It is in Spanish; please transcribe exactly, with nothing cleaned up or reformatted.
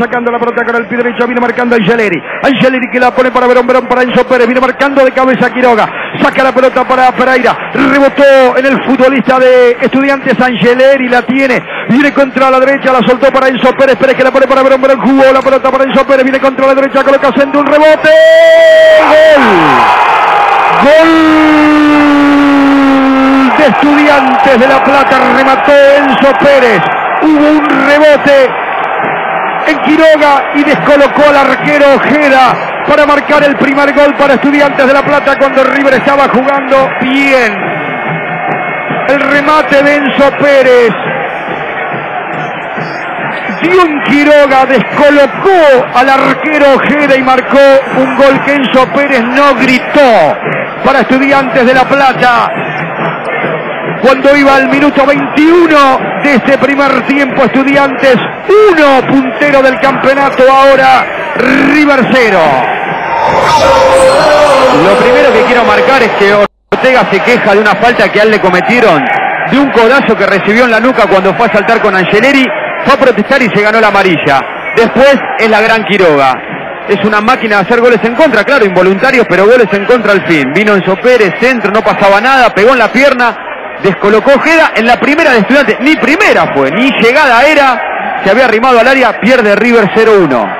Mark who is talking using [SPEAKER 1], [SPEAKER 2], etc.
[SPEAKER 1] sacando la pelota con el pie derecho, viene marcando Angeleri. Angeleri que la pone para Verón, Verón para Enzo Pérez, viene marcando de cabeza Quiroga. Saca la pelota para Pereira, rebotó en el futbolista de Estudiantes, Angeleri la tiene, viene contra la derecha, la soltó para Enzo Pérez, Pérez que la pone para Verón, Verón jugó la pelota para Enzo Pérez, viene contra la derecha, coloca Sendo un rebote. ¡Gol! ¡Gol! De Estudiantes de La Plata, remató Enzo Pérez, hubo un rebote en Quiroga y descolocó al arquero Ojeda para marcar el primer gol para Estudiantes de La Plata cuando River estaba jugando bien. El remate de Enzo Pérez dio en Quiroga, descolocó al arquero Ojeda y marcó un gol que Enzo Pérez no gritó para Estudiantes de La Plata. Cuando iba al minuto veintiuno de este primer tiempo, Estudiantes uno, puntero del campeonato, ahora River cero.
[SPEAKER 2] Lo primero que quiero marcar es que Ortega se queja de una falta que a él le cometieron, de un codazo que recibió en la nuca cuando fue a saltar con Angeleri, fue a protestar y se ganó la amarilla. Después es la gran Quiroga. Es una máquina de hacer goles en contra, claro, involuntarios, pero goles en contra al fin. Vino Enzo Pérez, centro, no pasaba nada, pegó en la pierna, descolocó Ojeda en la primera de Estudiantes, ni primera fue, ni llegada era, se había arrimado al área, pierde River cero uno.